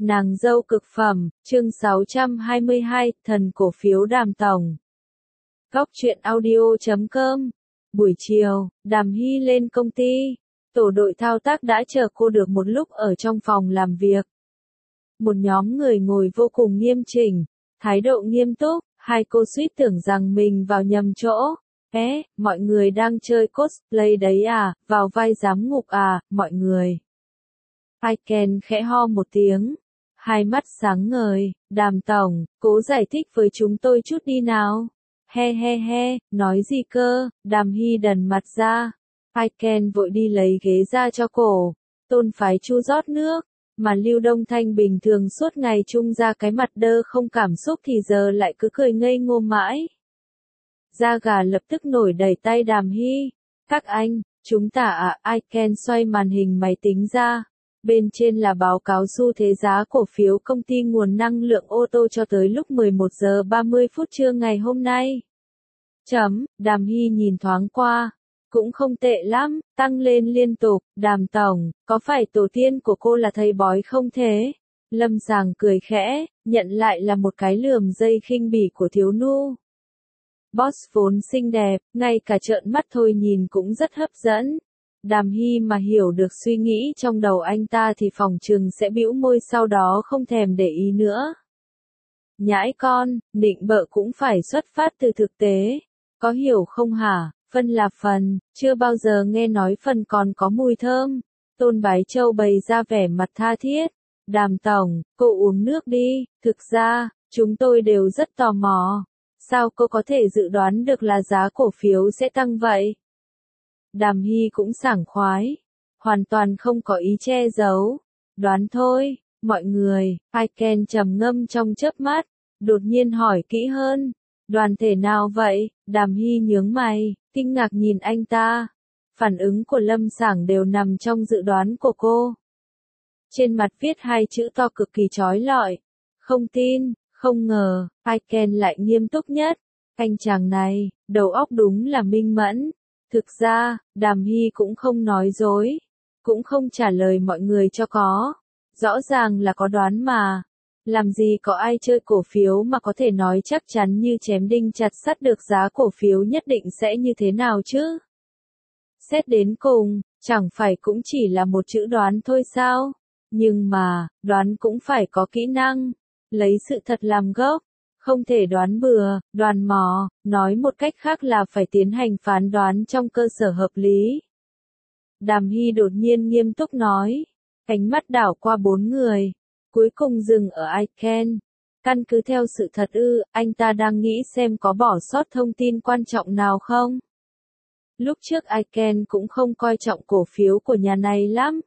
Nàng dâu cực phẩm, chương 622, thần cổ phiếu Đàm Tổng. Góc truyện audio.com. Buổi chiều, Đàm Hy lên công ty. Tổ đội thao tác đã chờ cô được một lúc ở trong phòng làm việc. Một nhóm người ngồi vô cùng nghiêm chỉnh, thái độ nghiêm túc, hai cô suýt tưởng rằng mình vào nhầm chỗ. Mọi người đang chơi cosplay đấy à, vào vai giám ngục à, mọi người. Ken khẽ ho một tiếng, hai mắt sáng ngời. Đàm Tổng, cố giải thích với chúng tôi chút đi nào. He, nói gì cơ? Đàm Hy đần mặt ra. Ken vội đi lấy ghế ra cho cổ. Tôn phái Chu rót nước, mà Lưu Đông Thanh bình thường suốt ngày trung ra cái mặt đơ không cảm xúc thì giờ lại cứ cười ngây ngô mãi. Da gà lập tức nổi đầy tay Đàm Hy. Các anh, chúng ta Ken xoay màn hình máy tính ra. Bên trên là báo cáo xu thế giá cổ phiếu công ty nguồn năng lượng ô tô cho tới lúc 11 giờ 30 phút trưa ngày hôm nay. Đàm Hy nhìn thoáng qua. Cũng không tệ lắm, tăng lên liên tục. Đàm Tổng, có phải tổ tiên của cô là thầy bói không thế? Lâm Sàng cười khẽ, nhận lại là một cái lườm dây khinh bỉ của thiếu nu. Boss vốn xinh đẹp, ngay cả trợn mắt thôi nhìn cũng rất hấp dẫn. Đàm Hy mà hiểu được suy nghĩ trong đầu anh ta thì phòng trừng sẽ bĩu môi sau đó không thèm để ý nữa. Nhãi con, nịnh bợ cũng phải xuất phát từ thực tế. Có hiểu không hả? Phân là phần, chưa bao giờ nghe nói phần còn có mùi thơm. Tôn Bái Châu bày ra vẻ mặt tha thiết. Đàm Tổng, cô uống nước đi, thực ra, chúng tôi đều rất tò mò. Sao cô có thể dự đoán được là giá cổ phiếu sẽ tăng vậy? Đàm Hy cũng sảng khoái, hoàn toàn không có ý che giấu. Đoán thôi, mọi người. Ken trầm ngâm trong chớp mắt, đột nhiên hỏi kỹ hơn. Đoàn thể nào vậy? Đàm Hy nhướng mày, kinh ngạc nhìn anh ta. Phản ứng của Lâm Sảng đều nằm trong dự đoán của cô. Trên mặt viết hai chữ to cực kỳ chói lọi. Không tin, không ngờ. Ken lại nghiêm túc nhất. Anh chàng này, đầu óc đúng là minh mẫn. Thực ra, Đàm Hy cũng không nói dối, cũng không trả lời mọi người cho có. Rõ ràng là có đoán mà. Làm gì có ai chơi cổ phiếu mà có thể nói chắc chắn như chém đinh chặt sắt được giá cổ phiếu nhất định sẽ như thế nào chứ? Xét đến cùng, chẳng phải cũng chỉ là một chữ đoán thôi sao? Nhưng mà, đoán cũng phải có kỹ năng, lấy sự thật làm gốc. Không thể đoán bừa, đoán mò, nói một cách khác là phải tiến hành phán đoán trong cơ sở hợp lý. Đàm Hy đột nhiên nghiêm túc nói, ánh mắt đảo qua bốn người, cuối cùng dừng ở Ken. Căn cứ theo sự thật anh ta đang nghĩ xem có bỏ sót thông tin quan trọng nào không? Lúc trước Ken cũng không coi trọng cổ phiếu của nhà này lắm.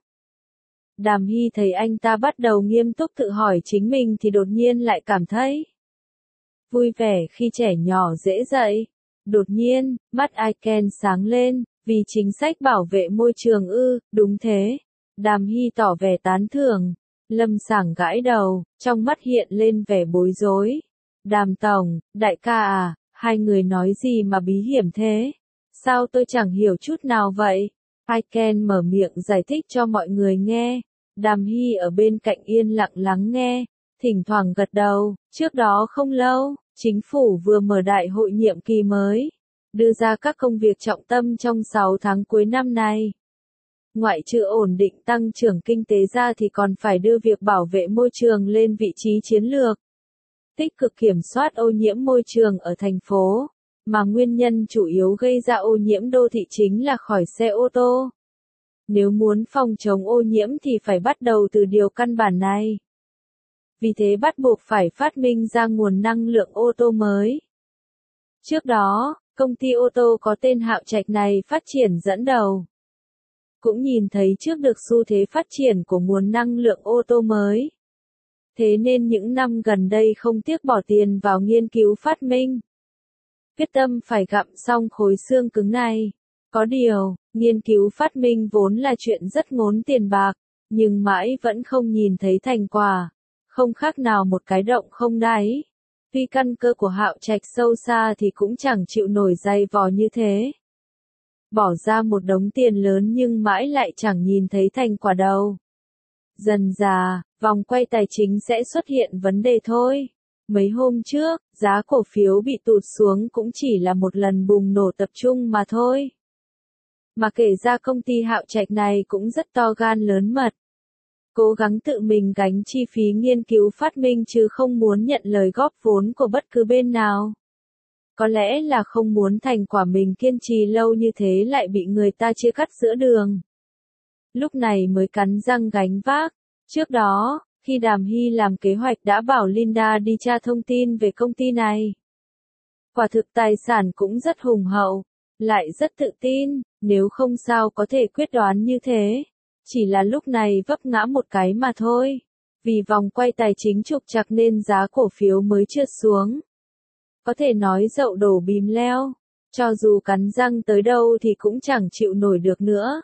Đàm Hy thấy anh ta bắt đầu nghiêm túc tự hỏi chính mình thì đột nhiên lại cảm thấy vui vẻ khi trẻ nhỏ dễ dậy. Đột nhiên, mắt Ken sáng lên, vì chính sách bảo vệ môi trường đúng thế. Đàm Hy tỏ vẻ tán thưởng. Lâm Sảng gãi đầu, trong mắt hiện lên vẻ bối rối. Đàm Tổng, đại ca à, hai người nói gì mà bí hiểm thế? Sao tôi chẳng hiểu chút nào vậy? Ken mở miệng giải thích cho mọi người nghe. Đàm Hy ở bên cạnh yên lặng lắng nghe, thỉnh thoảng gật đầu. Trước đó không lâu, chính phủ vừa mở đại hội nhiệm kỳ mới, đưa ra các công việc trọng tâm trong 6 tháng cuối năm nay. Ngoại trừ ổn định tăng trưởng kinh tế ra thì còn phải đưa việc bảo vệ môi trường lên vị trí chiến lược. Tích cực kiểm soát ô nhiễm môi trường ở thành phố, mà nguyên nhân chủ yếu gây ra ô nhiễm đô thị chính là khỏi xe ô tô. Nếu muốn phòng chống ô nhiễm thì phải bắt đầu từ điều căn bản này. Vì thế bắt buộc phải phát minh ra nguồn năng lượng ô tô mới. Trước đó, công ty ô tô có tên Hạo Trạch này phát triển dẫn đầu. Cũng nhìn thấy trước được xu thế phát triển của nguồn năng lượng ô tô mới. Thế nên những năm gần đây không tiếc bỏ tiền vào nghiên cứu phát minh. Quyết tâm phải gặm xong khối xương cứng này. Có điều, nghiên cứu phát minh vốn là chuyện rất ngốn tiền bạc, nhưng mãi vẫn không nhìn thấy thành quả. Không khác nào một cái động không đáy. Tuy căn cơ của Hạo Trạch sâu xa thì cũng chẳng chịu nổi dày vò như thế. Bỏ ra một đống tiền lớn nhưng mãi lại chẳng nhìn thấy thành quả đâu. Dần dà, vòng quay tài chính sẽ xuất hiện vấn đề thôi. Mấy hôm trước, giá cổ phiếu bị tụt xuống cũng chỉ là một lần bùng nổ tập trung mà thôi. Mà kể ra công ty Hạo Trạch này cũng rất to gan lớn mật. Cố gắng tự mình gánh chi phí nghiên cứu phát minh chứ không muốn nhận lời góp vốn của bất cứ bên nào. Có lẽ là không muốn thành quả mình kiên trì lâu như thế lại bị người ta chia cắt giữa đường. Lúc này mới cắn răng gánh vác. Trước đó, khi Đàm Hy làm kế hoạch đã bảo Linda đi tra thông tin về công ty này. Quả thực tài sản cũng rất hùng hậu, lại rất tự tin, nếu không sao có thể quyết đoán như thế. Chỉ là lúc này vấp ngã một cái mà thôi. Vì vòng quay tài chính trục trặc nên giá cổ phiếu mới trượt xuống. Có thể nói dậu đổ bìm leo. Cho dù cắn răng tới đâu thì cũng chẳng chịu nổi được nữa.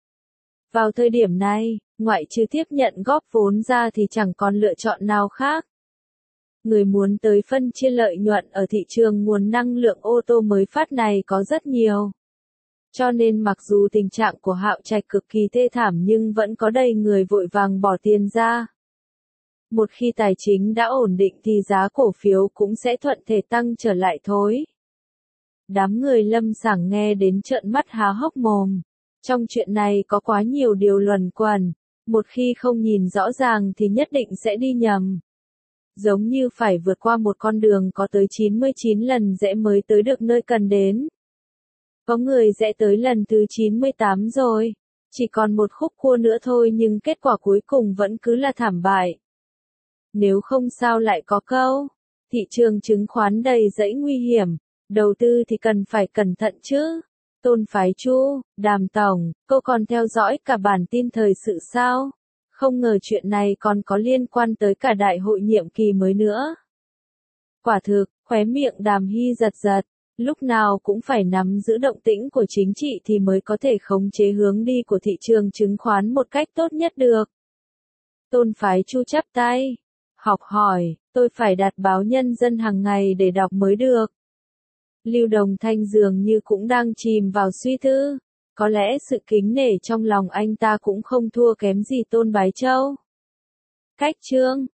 Vào thời điểm này, ngoại trừ tiếp nhận góp vốn ra thì chẳng còn lựa chọn nào khác. Người muốn tới phân chia lợi nhuận ở thị trường nguồn năng lượng ô tô mới phát này có rất nhiều. Cho nên mặc dù tình trạng của Hạo Trạch cực kỳ thê thảm nhưng vẫn có đầy người vội vàng bỏ tiền ra. Một khi tài chính đã ổn định thì giá cổ phiếu cũng sẽ thuận thể tăng trở lại thôi. Đám người Lâm Sảng nghe đến trợn mắt há hốc mồm. Trong chuyện này có quá nhiều điều luẩn quẩn. Một khi không nhìn rõ ràng thì nhất định sẽ đi nhầm. Giống như phải vượt qua một con đường có tới 99 lần rẽ mới tới được nơi cần đến. Có người rẽ tới lần thứ 98 rồi. Chỉ còn một khúc cua nữa thôi nhưng kết quả cuối cùng vẫn cứ là thảm bại. Nếu không sao lại có câu. Thị trường chứng khoán đầy dẫy nguy hiểm. Đầu tư thì cần phải cẩn thận chứ. Tôn Phái Chu, Đàm Tổng, cô còn theo dõi cả bản tin thời sự sao? Không ngờ chuyện này còn có liên quan tới cả đại hội nhiệm kỳ mới nữa. Quả thực, khóe miệng Đàm Hy giật giật. Lúc nào cũng phải nắm giữ động tĩnh của chính trị thì mới có thể khống chế hướng đi của thị trường chứng khoán một cách tốt nhất được. Tôn Phái Chu chắp tay. Học hỏi, tôi phải đặt báo Nhân dân hàng ngày để đọc mới được. Lưu Đồng Thanh dường như cũng đang chìm vào suy tư. Có lẽ sự kính nể trong lòng anh ta cũng không thua kém gì Tôn Bái Châu. Cách chương